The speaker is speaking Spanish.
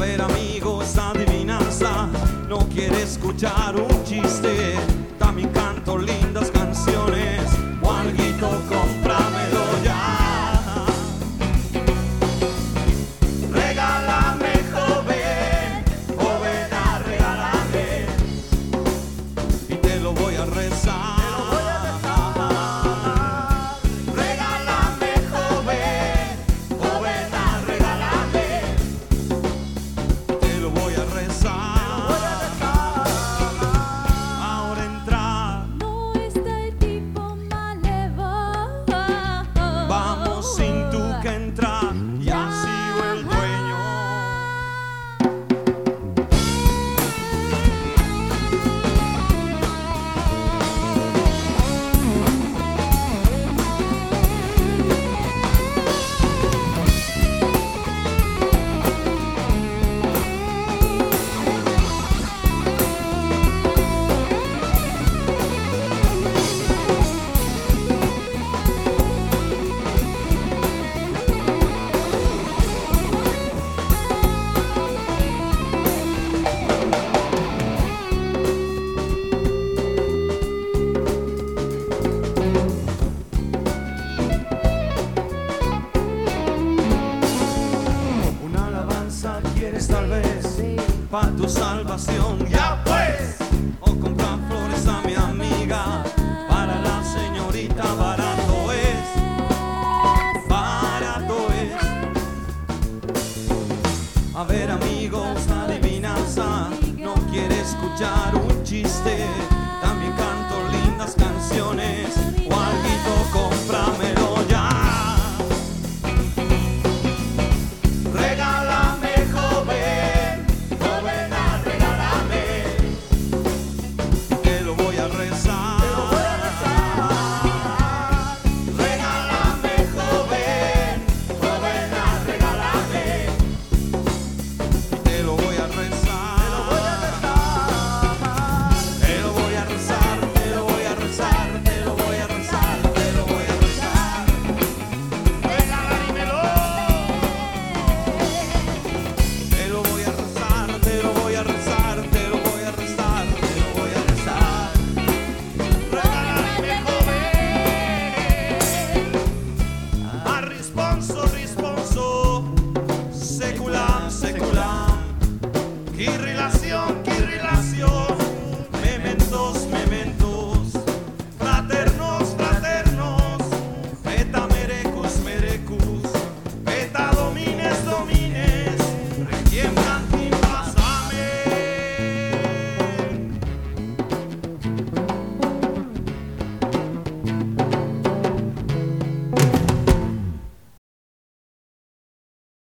ver, amigo, esa adivinanza no quiere escuchar un chiste. También canto lindas canciones, o alguito, cómpramelo ya. Regálame, joven, joven, regálame, y te lo voy a rezar. Tal vez para tu salvación, ya pues, o comprar flores a mi amiga, para la señorita barato es, barato es. A ver, amigos, adivinanza no quiere escuchar un chiste. También canto lindas canciones, o alguito, cómpramelo ya. Responso